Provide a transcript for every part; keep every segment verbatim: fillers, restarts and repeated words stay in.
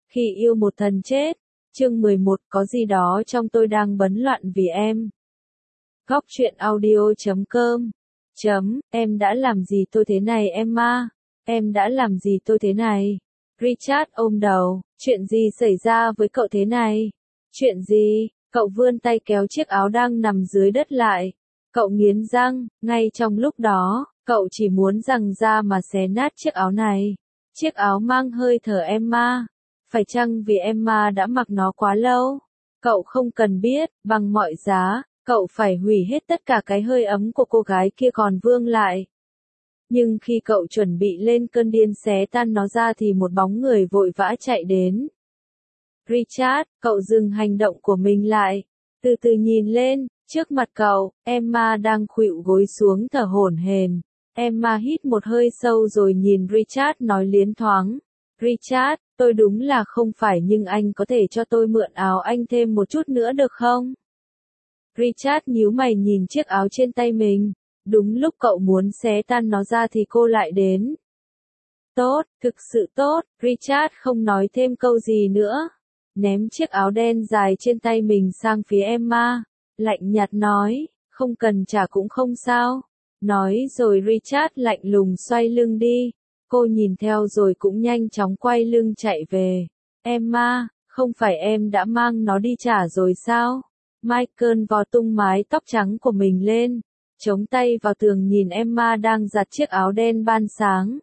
Khi yêu một thần chết. Chương mười một, có gì đó trong tôi đang bấn loạn vì em. Góc truyện audio chấm com. Chấm, em đã làm gì tôi thế này Emma? Em đã làm gì tôi thế này? Richard ôm đầu, chuyện gì xảy ra với cậu thế này? Chuyện gì? Cậu vươn tay kéo chiếc áo đang nằm dưới đất lại. Cậu nghiến răng, ngay trong lúc đó, cậu chỉ muốn giằng ra mà xé nát chiếc áo này. Chiếc áo mang hơi thở Emma. Phải chăng vì Emma đã mặc nó quá lâu? Cậu không cần biết, bằng mọi giá, cậu phải hủy hết tất cả cái hơi ấm của cô gái kia còn vương lại. Nhưng khi cậu chuẩn bị lên cơn điên xé tan nó ra thì một bóng người vội vã chạy đến. Richard, cậu dừng hành động của mình lại. Từ từ nhìn lên, trước mặt cậu, Emma đang khuỵu gối xuống thở hổn hển. Emma hít một hơi sâu rồi nhìn Richard nói liến thoáng. Richard, tôi đúng là không phải nhưng anh có thể cho tôi mượn áo anh thêm một chút nữa được không? Richard nhíu mày nhìn chiếc áo trên tay mình. Đúng lúc cậu muốn xé tan nó ra thì cô lại đến. Tốt, thực sự tốt, Richard không nói thêm câu gì nữa. Ném chiếc áo đen dài trên tay mình sang phía Emma. Lạnh nhạt nói, không cần trả cũng không sao. Nói rồi Richard lạnh lùng xoay lưng đi. Cô nhìn theo rồi cũng nhanh chóng quay lưng chạy về. Emma, không phải em đã mang nó đi trả rồi sao? Michael vò tung mái tóc trắng của mình lên. Chống tay vào tường nhìn Emma đang giặt chiếc áo đen ban sáng.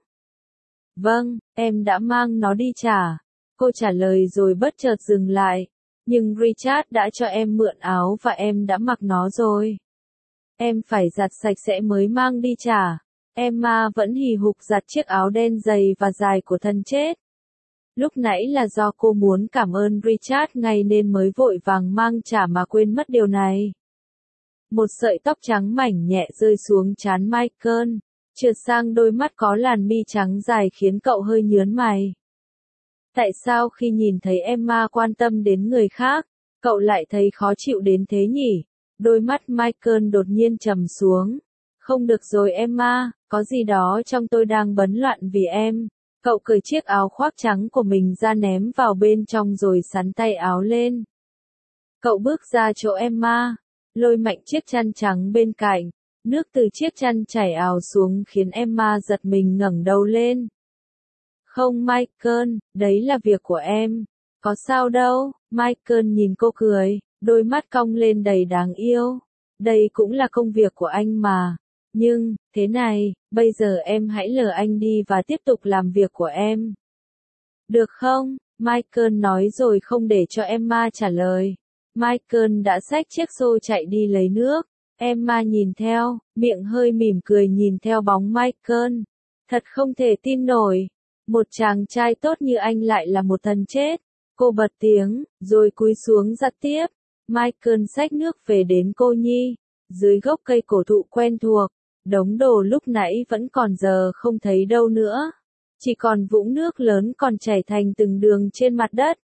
Vâng, em đã mang nó đi trả. Cô trả lời rồi bất chợt dừng lại. Nhưng Richard đã cho em mượn áo và em đã mặc nó rồi. Em phải giặt sạch sẽ mới mang đi trả. Emma vẫn hì hục giặt chiếc áo đen dày và dài của thân chết. Lúc nãy là do cô muốn cảm ơn Richard ngay nên mới vội vàng mang trả mà quên mất điều này. Một sợi tóc trắng mảnh nhẹ rơi xuống trán Michael, trượt sang đôi mắt có làn mi trắng dài khiến cậu hơi nhướng mày. Tại sao khi nhìn thấy Emma quan tâm đến người khác, cậu lại thấy khó chịu đến thế nhỉ? Đôi mắt Michael đột nhiên trầm xuống. Không được rồi Emma, có gì đó trong tôi đang bấn loạn vì em. Cậu cởi chiếc áo khoác trắng của mình ra ném vào bên trong rồi xắn tay áo lên. Cậu bước ra chỗ Emma, lôi mạnh chiếc chăn trắng bên cạnh. Nước từ chiếc chăn chảy ào xuống khiến Emma giật mình ngẩng đầu lên. Không Michael, đấy là việc của em. Có sao đâu, Michael nhìn cô cười, đôi mắt cong lên đầy đáng yêu. Đây cũng là công việc của anh mà. Nhưng, thế này, bây giờ em hãy lờ anh đi và tiếp tục làm việc của em. Được không? Michael nói rồi không để cho Emma trả lời. Michael đã xách chiếc xô chạy đi lấy nước. Emma nhìn theo, miệng hơi mỉm cười nhìn theo bóng Michael. Thật không thể tin nổi. Một chàng trai tốt như anh lại là một thần chết. Cô bật tiếng, rồi cúi xuống giặt tiếp. Michael xách nước về đến cô nhi. Dưới gốc cây cổ thụ quen thuộc. Đống đồ lúc nãy vẫn còn giờ không thấy đâu nữa. Chỉ còn vũng nước lớn còn chảy thành từng đường trên mặt đất.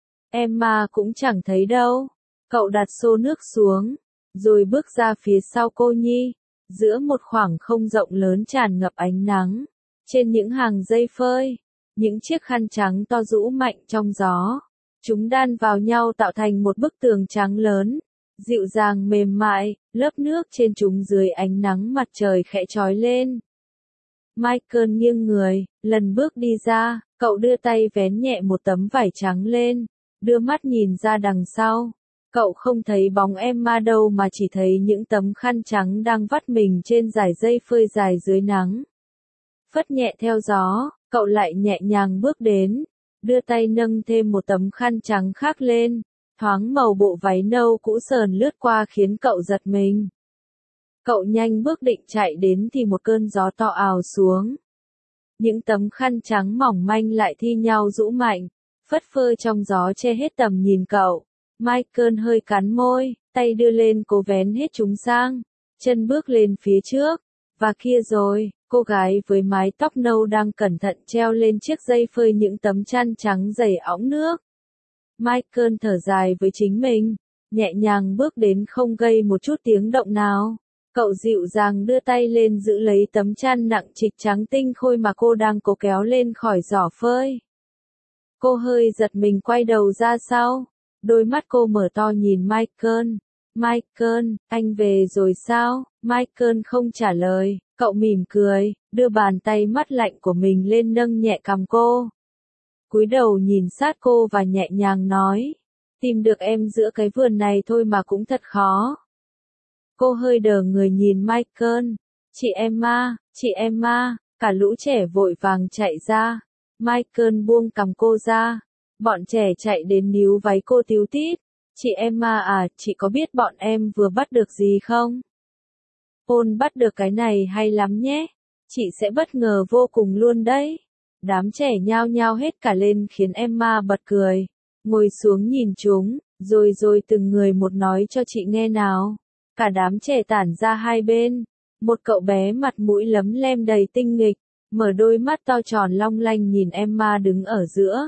Emma cũng chẳng thấy đâu. Cậu đặt xô nước xuống, rồi bước ra phía sau cô nhi. Giữa một khoảng không rộng lớn tràn ngập ánh nắng. Trên những hàng dây phơi, những chiếc khăn trắng to rũ mạnh trong gió. Chúng đan vào nhau tạo thành một bức tường trắng lớn. Dịu dàng mềm mại, lớp nước trên chúng dưới ánh nắng mặt trời khẽ chói lên. Michael nghiêng người, lần bước đi ra, cậu đưa tay vén nhẹ một tấm vải trắng lên, đưa mắt nhìn ra đằng sau. Cậu không thấy bóng Emma đâu mà chỉ thấy những tấm khăn trắng đang vắt mình trên dải dây phơi dài dưới nắng. Phất nhẹ theo gió, cậu lại nhẹ nhàng bước đến, đưa tay nâng thêm một tấm khăn trắng khác lên. Thoáng màu bộ váy nâu cũ sờn lướt qua khiến cậu giật mình. Cậu nhanh bước định chạy đến thì một cơn gió to ào xuống. Những tấm khăn trắng mỏng manh lại thi nhau rũ mạnh, phất phơ trong gió che hết tầm nhìn cậu. Michael hơi cắn môi, tay đưa lên cố vén hết chúng sang, chân bước lên phía trước. Và kia rồi, cô gái với mái tóc nâu đang cẩn thận treo lên chiếc dây phơi những tấm chăn trắng dày óng nước. Michael thở dài với chính mình, nhẹ nhàng bước đến không gây một chút tiếng động nào. Cậu dịu dàng đưa tay lên giữ lấy tấm chăn nặng trịch trắng tinh khôi mà cô đang cố kéo lên khỏi giỏ phơi. Cô hơi giật mình quay đầu ra sau. Đôi mắt cô mở to nhìn Michael. Michael, anh về rồi sao? Michael không trả lời, cậu mỉm cười, đưa bàn tay mắt lạnh của mình lên nâng nhẹ cằm cô. Cúi đầu nhìn sát cô và nhẹ nhàng nói, tìm được em giữa cái vườn này thôi mà cũng thật khó. Cô hơi đờ người nhìn Michael. Chị Emma, chị Emma, cả lũ trẻ vội vàng chạy ra. Michael buông cằm cô ra. Bọn trẻ chạy đến níu váy cô tíu tít. Chị Emma à, chị có biết bọn em vừa bắt được gì không? Paul bắt được cái này hay lắm nhé. Chị sẽ bất ngờ vô cùng luôn đấy. Đám trẻ nhao nhao hết cả lên khiến Emma bật cười. Ngồi xuống nhìn chúng, rồi rồi từng người một nói cho chị nghe nào. Cả đám trẻ tản ra hai bên. Một cậu bé mặt mũi lấm lem đầy tinh nghịch, mở đôi mắt to tròn long lanh nhìn Emma đứng ở giữa.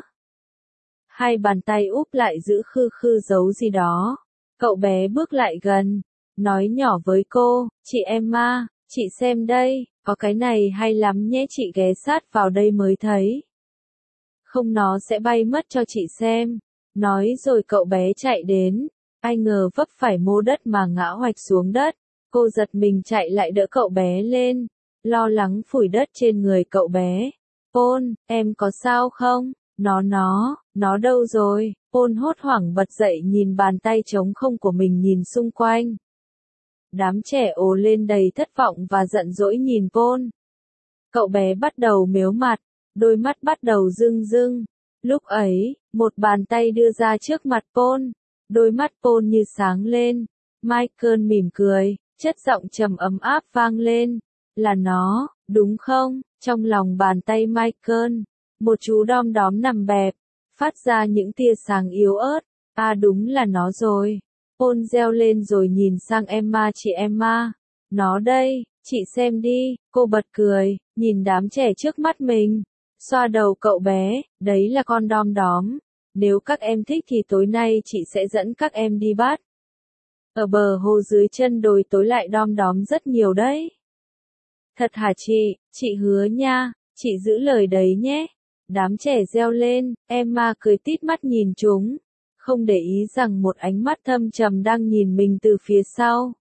Hai bàn tay úp lại giữ khư khư giấu gì đó. Cậu bé bước lại gần, nói nhỏ với cô, chị Emma, chị xem đây, có cái này hay lắm nhé, chị ghé sát vào đây mới thấy. Không nó sẽ bay mất cho chị xem. Nói rồi cậu bé chạy đến, ai ngờ vấp phải mô đất mà ngã hoạch xuống đất. Cô giật mình chạy lại đỡ cậu bé lên, lo lắng phủi đất trên người cậu bé. Paul, em có sao không? Nó nó, nó đâu rồi? Paul hốt hoảng bật dậy nhìn bàn tay trống không của mình nhìn xung quanh. Đám trẻ ồ lên đầy thất vọng và giận dỗi nhìn Paul. Cậu bé bắt đầu mếu mặt, đôi mắt bắt đầu rưng rưng. Lúc ấy, một bàn tay đưa ra trước mặt Paul. Đôi mắt Paul như sáng lên. Michael mỉm cười, chất giọng trầm ấm áp vang lên. Là nó, đúng không? Trong lòng bàn tay Michael, một chú đom đóm nằm bẹp, phát ra những tia sáng yếu ớt. À đúng là nó rồi. Paul reo lên rồi nhìn sang Emma, chị Emma. Nó đây, chị xem đi. Cô bật cười, nhìn đám trẻ trước mắt mình. Xoa đầu cậu bé, đấy là con đom đóm. Nếu các em thích thì tối nay chị sẽ dẫn các em đi bắt. Ở bờ hồ dưới chân đồi tối lại đom đóm rất nhiều đấy. Thật hả chị, chị hứa nha, chị giữ lời đấy nhé. Đám trẻ reo lên, Emma cười tít mắt nhìn chúng, không để ý rằng một ánh mắt thâm trầm đang nhìn mình từ phía sau.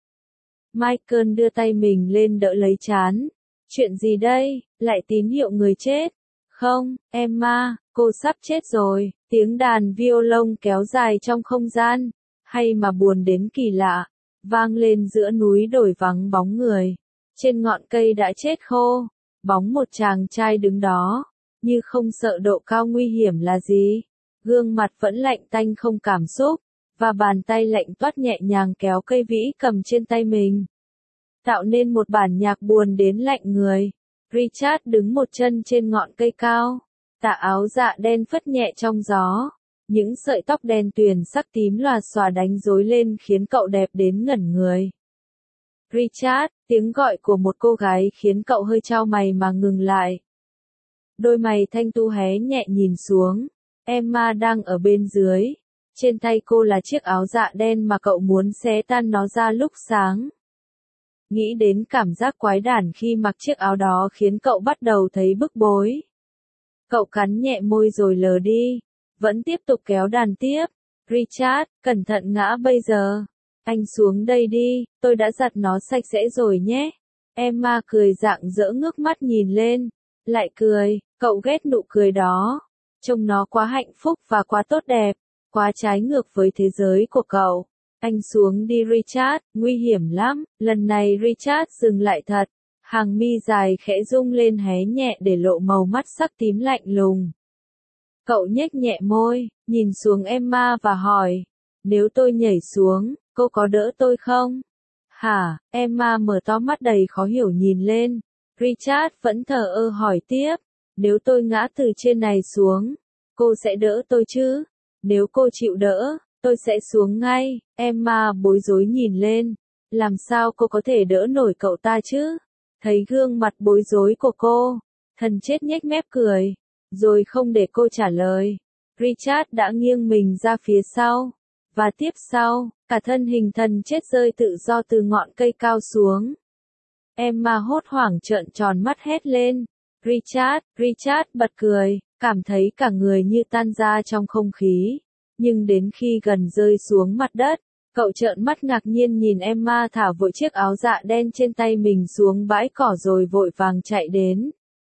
Michael đưa tay mình lên đỡ lấy trán. Chuyện gì đây, lại tín hiệu người chết? Không, Emma, cô sắp chết rồi. Tiếng đàn violon kéo dài trong không gian, hay mà buồn đến kỳ lạ, vang lên giữa núi đồi vắng bóng người. Trên ngọn cây đã chết khô, bóng một chàng trai đứng đó, như không sợ độ cao nguy hiểm là gì. Gương mặt vẫn lạnh tanh không cảm xúc, và bàn tay lạnh toát nhẹ nhàng kéo cây vĩ cầm trên tay mình, tạo nên một bản nhạc buồn đến lạnh người. Richard đứng một chân trên ngọn cây cao, tà áo dạ đen phất nhẹ trong gió. Những sợi tóc đen tuyền sắc tím lòa xòa đánh rối lên khiến cậu đẹp đến ngẩn người. Richard, tiếng gọi của một cô gái khiến cậu hơi chau mày mà ngừng lại. Đôi mày thanh tu hé nhẹ nhìn xuống. Emma đang ở bên dưới. Trên tay cô là chiếc áo dạ đen mà cậu muốn xé tan nó ra lúc sáng. Nghĩ đến cảm giác quái đản khi mặc chiếc áo đó khiến cậu bắt đầu thấy bức bối. Cậu cắn nhẹ môi rồi lờ đi. Vẫn tiếp tục kéo đàn tiếp. Richard, cẩn thận ngã bây giờ. Anh xuống đây đi, tôi đã giặt nó sạch sẽ rồi nhé. Emma cười rạng rỡ ngước mắt nhìn lên. Lại cười, cậu ghét nụ cười đó. Trông nó quá hạnh phúc và quá tốt đẹp. Quá trái ngược với thế giới của cậu. Anh xuống đi Richard, nguy hiểm lắm. Lần này Richard dừng lại thật. Hàng mi dài khẽ rung lên hé nhẹ để lộ màu mắt sắc tím lạnh lùng. Cậu nhếch nhẹ môi, nhìn xuống Emma và hỏi, nếu tôi nhảy xuống, cô có đỡ tôi không? Hả? Emma mở to mắt đầy khó hiểu nhìn lên. Richard vẫn thờ ơ hỏi tiếp, nếu tôi ngã từ trên này xuống, cô sẽ đỡ tôi chứ? Nếu cô chịu đỡ, tôi sẽ xuống ngay. Emma bối rối nhìn lên, làm sao cô có thể đỡ nổi cậu ta chứ? Thấy gương mặt bối rối của cô, thần chết nhếch mép cười. Rồi không để cô trả lời, Richard đã nghiêng mình ra phía sau. Và tiếp sau, cả thân hình thần chết rơi tự do từ ngọn cây cao xuống. Emma hốt hoảng trợn tròn mắt hét lên. Richard, Richard bật cười, cảm thấy cả người như tan ra trong không khí. Nhưng đến khi gần rơi xuống mặt đất, cậu trợn mắt ngạc nhiên nhìn Emma thả vội chiếc áo dạ đen trên tay mình xuống bãi cỏ rồi vội vàng chạy đến.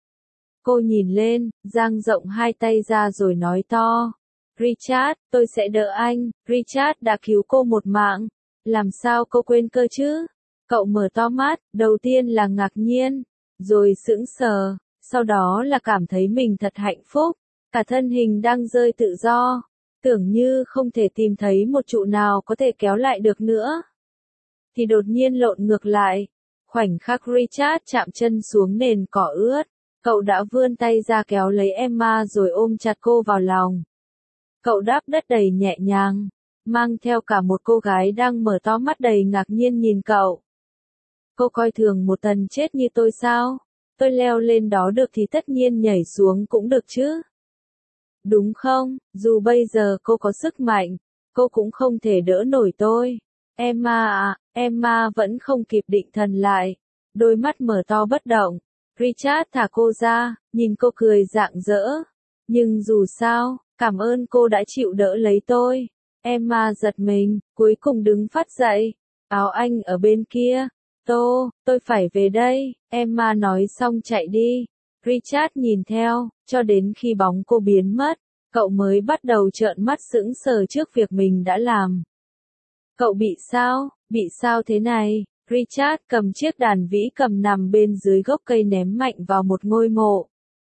Cô nhìn lên, dang rộng hai tay ra rồi nói to. Richard, tôi sẽ đỡ anh, Richard đã cứu cô một mạng. Làm sao cô quên cơ chứ? Cậu mở to mắt, đầu tiên là ngạc nhiên, rồi sững sờ, sau đó là cảm thấy mình thật hạnh phúc, cả thân hình đang rơi tự do, tưởng như không thể tìm thấy một trụ nào có thể kéo lại được nữa. Thì đột nhiên lộn ngược lại, khoảnh khắc Richard chạm chân xuống nền cỏ ướt, cậu đã vươn tay ra kéo lấy Emma rồi ôm chặt cô vào lòng. Cậu đáp đất đầy nhẹ nhàng, mang theo cả một cô gái đang mở to mắt đầy ngạc nhiên nhìn cậu. Cô coi thường một tần chết như tôi sao? Tôi leo lên đó được thì tất nhiên nhảy xuống cũng được chứ. Đúng không? Dù bây giờ cô có sức mạnh, cô cũng không thể đỡ nổi tôi. Emma à, Emma vẫn không kịp định thần lại. Đôi mắt mở to bất động. Richard thả cô ra, nhìn cô cười rạng rỡ. Nhưng dù sao, cảm ơn cô đã chịu đỡ lấy tôi. Emma giật mình, cuối cùng đứng phát dậy. Áo anh ở bên kia. Tô, tôi phải về đây, Emma nói xong chạy đi. Richard nhìn theo, cho đến khi bóng cô biến mất, cậu mới bắt đầu trợn mắt sững sờ trước việc mình đã làm. Cậu bị sao? Bị sao thế này? Richard cầm chiếc đàn vĩ cầm nằm bên dưới gốc cây ném mạnh vào một ngôi mộ.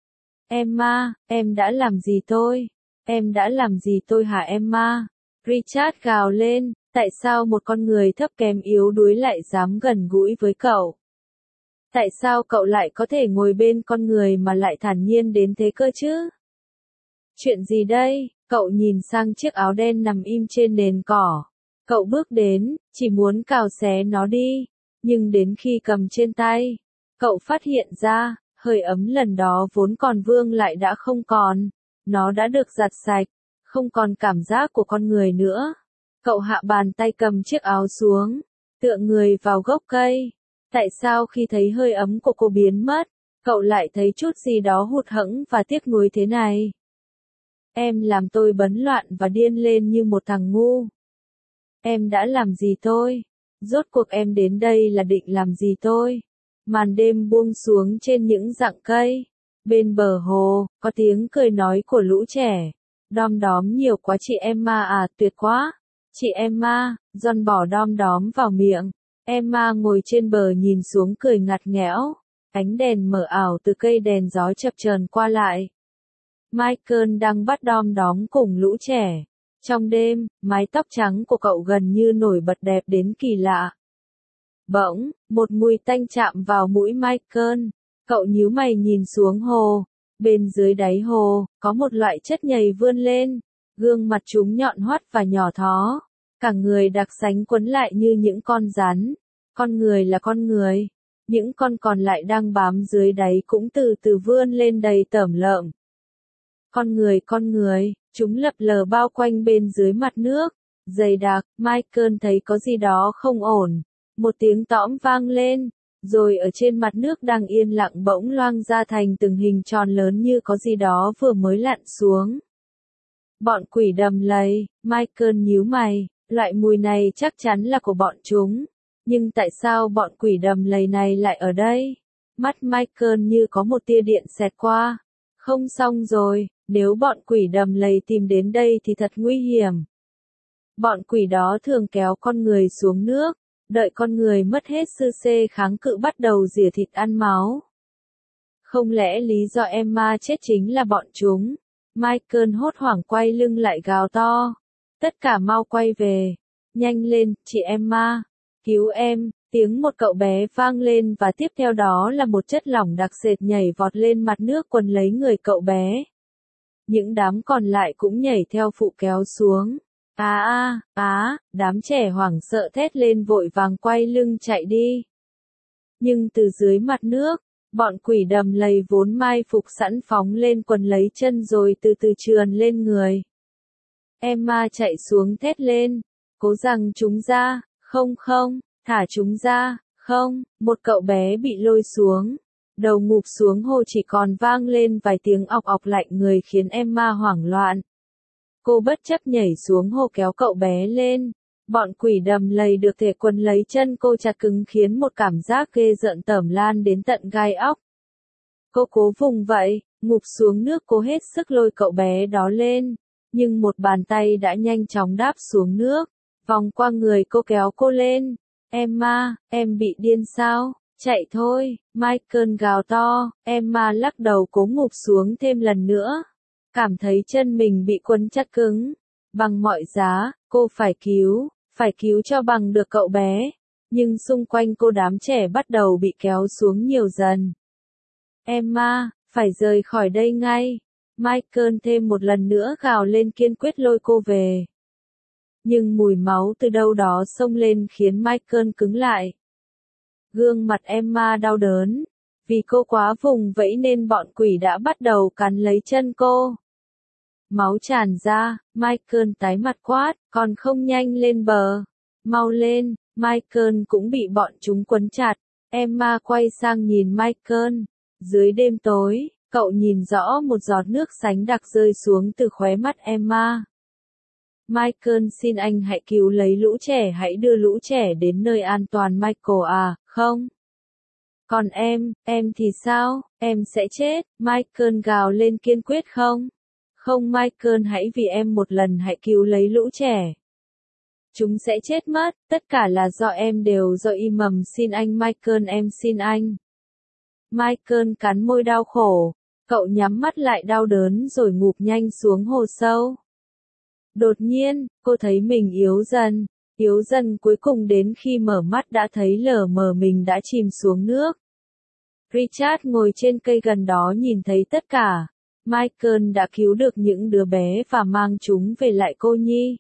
Emma, em đã làm gì tôi? Em đã làm gì tôi hả Emma? Richard gào lên, tại sao một con người thấp kém yếu đuối lại dám gần gũi với cậu? Tại sao cậu lại có thể ngồi bên con người mà lại thản nhiên đến thế cơ chứ? Chuyện gì đây? Cậu nhìn sang chiếc áo đen nằm im trên nền cỏ. Cậu bước đến, chỉ muốn cào xé nó đi. Nhưng đến khi cầm trên tay, cậu phát hiện ra, hơi ấm lần đó vốn còn vương lại đã không còn. Nó đã được giặt sạch, không còn cảm giác của con người nữa. Cậu hạ bàn tay cầm chiếc áo xuống, tựa người vào gốc cây. Tại sao khi thấy hơi ấm của cô biến mất, cậu lại thấy chút gì đó hụt hẫng và tiếc nuối thế này? Em làm tôi bấn loạn và điên lên như một thằng ngu. Em đã làm gì tôi? Rốt cuộc em đến đây là định làm gì tôi? Màn đêm buông xuống trên những rặng cây. Bên bờ hồ, có tiếng cười nói của lũ trẻ. Đom đóm nhiều quá chị Emma à, tuyệt quá. Chị Emma, John bỏ đom đóm vào miệng. Emma ngồi trên bờ nhìn xuống cười ngặt nghẽo. Ánh đèn mờ ảo từ cây đèn gió chập chờn qua lại. Michael đang bắt đom đóm cùng lũ trẻ. Trong đêm, mái tóc trắng của cậu gần như nổi bật đẹp đến kỳ lạ. Bỗng, một mùi tanh chạm vào mũi Michael. Cậu nhíu mày nhìn xuống hồ. Bên dưới đáy hồ, có một loại chất nhầy vươn lên. Gương mặt chúng nhọn hoắt và nhỏ thó. Cả người đặc sánh quấn lại như những con rắn. Con người là con người. Những con còn lại đang bám dưới đáy cũng từ từ vươn lên đầy tởm lợm. Con người con người, chúng lập lờ bao quanh bên dưới mặt nước. Dày đặc, Michael thấy có gì đó không ổn. Một tiếng tõm vang lên, rồi ở trên mặt nước đang yên lặng bỗng loang ra thành từng hình tròn lớn như có gì đó vừa mới lặn xuống. Bọn quỷ đầm lầy, Michael nhíu mày, loại mùi này chắc chắn là của bọn chúng. Nhưng tại sao bọn quỷ đầm lầy này lại ở đây? Mắt Michael như có một tia điện xẹt qua. Không xong rồi, nếu bọn quỷ đầm lầy tìm đến đây thì thật nguy hiểm. Bọn quỷ đó thường kéo con người xuống nước, đợi con người mất hết sư xê kháng cự bắt đầu rỉa thịt ăn máu. Không lẽ lý do Emma chết chính là bọn chúng? Michael hốt hoảng quay lưng lại gào to. Tất cả mau quay về. Nhanh lên, chị Emma. Cứu em, tiếng một cậu bé vang lên và tiếp theo đó là một chất lỏng đặc sệt nhảy vọt lên mặt nước quấn lấy người cậu bé. Những đám còn lại cũng nhảy theo phụ kéo xuống. Á á, á, đám trẻ hoảng sợ thét lên vội vàng quay lưng chạy đi. Nhưng từ dưới mặt nước, bọn quỷ đầm lầy vốn mai phục sẵn phóng lên quần lấy chân rồi từ từ trườn lên người. Emma chạy xuống thét lên, cố rằng chúng ra, không không, thả chúng ra, không, một cậu bé bị lôi xuống. Đầu ngụp xuống hồ chỉ còn vang lên vài tiếng ọc ọc lạnh người khiến Emma hoảng loạn. Cô bất chấp nhảy xuống hồ kéo cậu bé lên. Bọn quỷ đầm lầy được thể quấn lấy chân cô chặt cứng khiến một cảm giác ghê rợn tởm lan đến tận gai óc. Cô cố vùng vậy, ngụp xuống nước cố hết sức lôi cậu bé đó lên. Nhưng một bàn tay đã nhanh chóng đáp xuống nước, vòng qua người cô kéo cô lên. Emma, em bị điên sao? Chạy thôi, Michael gào to. Emma lắc đầu cố ngụp xuống thêm lần nữa. Cảm thấy chân mình bị quấn chặt cứng. Bằng mọi giá, cô phải cứu, phải cứu cho bằng được cậu bé. Nhưng xung quanh cô đám trẻ bắt đầu bị kéo xuống nhiều dần. Emma, phải rời khỏi đây ngay. Michael thêm một lần nữa gào lên kiên quyết lôi cô về. Nhưng mùi máu từ đâu đó xông lên khiến Michael cứng lại. Gương mặt Emma đau đớn. Vì cô quá vùng vẫy nên bọn quỷ đã bắt đầu cắn lấy chân cô. Máu tràn ra, Michael tái mặt quát, còn không nhanh lên bờ. Mau lên, Michael cũng bị bọn chúng quấn chặt. Emma quay sang nhìn Michael. Dưới đêm tối, cậu nhìn rõ một giọt nước sánh đặc rơi xuống từ khóe mắt Emma. Michael, xin anh hãy cứu lấy lũ trẻ, hãy đưa lũ trẻ đến nơi an toàn. Michael à, không. Còn em, em thì sao, em sẽ chết. Michael gào lên kiên quyết không. Không Michael, hãy vì em một lần hãy cứu lấy lũ trẻ. Chúng sẽ chết mất, tất cả là do em, đều do y mầm. Xin anh Michael, em xin anh. Michael cắn môi đau khổ. Cậu nhắm mắt lại đau đớn rồi ngụp nhanh xuống hồ sâu. Đột nhiên, cô thấy mình yếu dần, yếu dần cuối cùng đến khi mở mắt đã thấy lờ mờ mình đã chìm xuống nước. Richard ngồi trên cây gần đó nhìn thấy tất cả. Michael đã cứu được những đứa bé và mang chúng về lại cô nhi.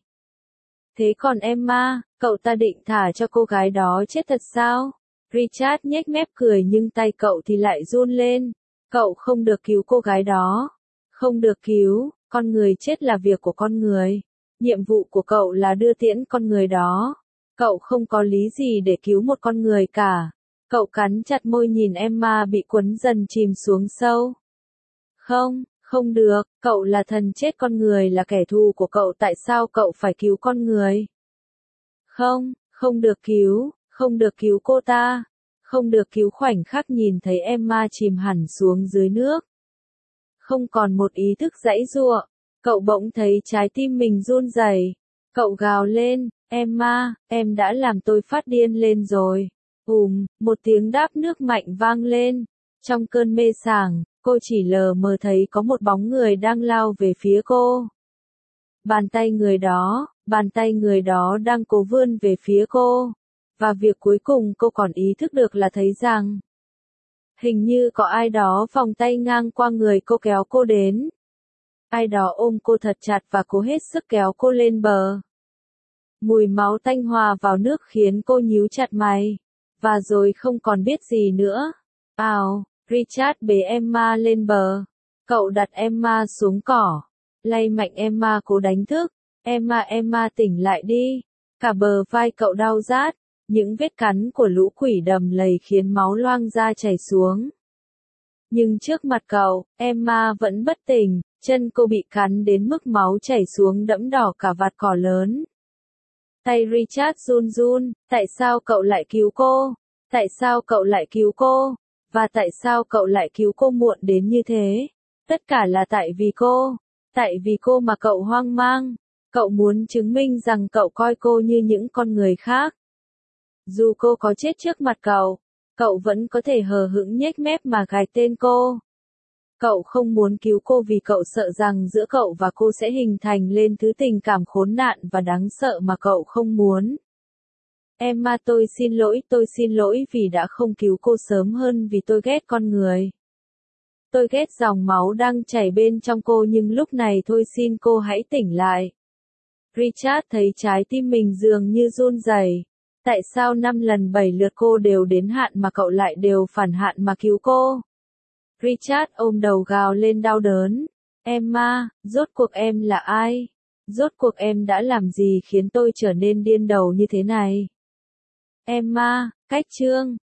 Thế còn Emma, cậu ta định thả cho cô gái đó chết thật sao? Richard nhếch mép cười nhưng tay cậu thì lại run lên. Cậu không được cứu cô gái đó. Không được cứu, con người chết là việc của con người. Nhiệm vụ của cậu là đưa tiễn con người đó. Cậu không có lý gì để cứu một con người cả. Cậu cắn chặt môi nhìn Emma bị cuốn dần chìm xuống sâu. Không, không được, cậu là thần chết, con người là kẻ thù của cậu, tại sao cậu phải cứu con người? Không, không được cứu, không được cứu cô ta. Không được cứu. Khoảnh khắc nhìn thấy Emma chìm hẳn xuống dưới nước. Không còn một ý thức giãy giụa, cậu bỗng thấy trái tim mình run rẩy. Cậu gào lên, Emma, em đã làm tôi phát điên lên rồi. Ùm, một tiếng đáp nước mạnh vang lên. Trong cơn mê sảng, cô chỉ lờ mờ thấy có một bóng người đang lao về phía cô. Bàn tay người đó, bàn tay người đó đang cố vươn về phía cô. Và việc cuối cùng cô còn ý thức được là thấy rằng hình như có ai đó vòng tay ngang qua người cô kéo cô đến. Ai đó ôm cô thật chặt và cố hết sức kéo cô lên bờ. Mùi máu tanh hòa vào nước khiến cô nhíu chặt mày. Và rồi không còn biết gì nữa. Ào, Richard bế Emma lên bờ. Cậu đặt Emma xuống cỏ. Lay mạnh Emma cố đánh thức. Emma, Emma tỉnh lại đi. Cả bờ vai cậu đau rát. Những vết cắn của lũ quỷ đầm lầy khiến máu loang ra chảy xuống. Nhưng trước mặt cậu, Emma vẫn bất tỉnh, chân cô bị cắn đến mức máu chảy xuống đẫm đỏ cả vạt cỏ lớn. Tay Richard run run, tại sao cậu lại cứu cô? Tại sao cậu lại cứu cô? Và tại sao cậu lại cứu cô muộn đến như thế? Tất cả là tại vì cô. Tại vì cô mà cậu hoang mang. Cậu muốn chứng minh rằng cậu coi cô như những con người khác. Dù cô có chết trước mặt cậu, cậu vẫn có thể hờ hững nhếch mép mà gài tên cô. Cậu không muốn cứu cô vì cậu sợ rằng giữa cậu và cô sẽ hình thành lên thứ tình cảm khốn nạn và đáng sợ mà cậu không muốn. Emma, tôi xin lỗi, tôi xin lỗi vì đã không cứu cô sớm hơn, vì tôi ghét con người. Tôi ghét dòng máu đang chảy bên trong cô, nhưng lúc này thôi xin cô hãy tỉnh lại. Richard thấy trái tim mình dường như run rẩy. Tại sao năm lần bảy lượt cô đều đến hạn mà cậu lại đều phản hạn mà cứu cô? Richard ôm đầu gào lên đau đớn. Emma, rốt cuộc em là ai? Rốt cuộc em đã làm gì khiến tôi trở nên điên đầu như thế này? Emma, cách chương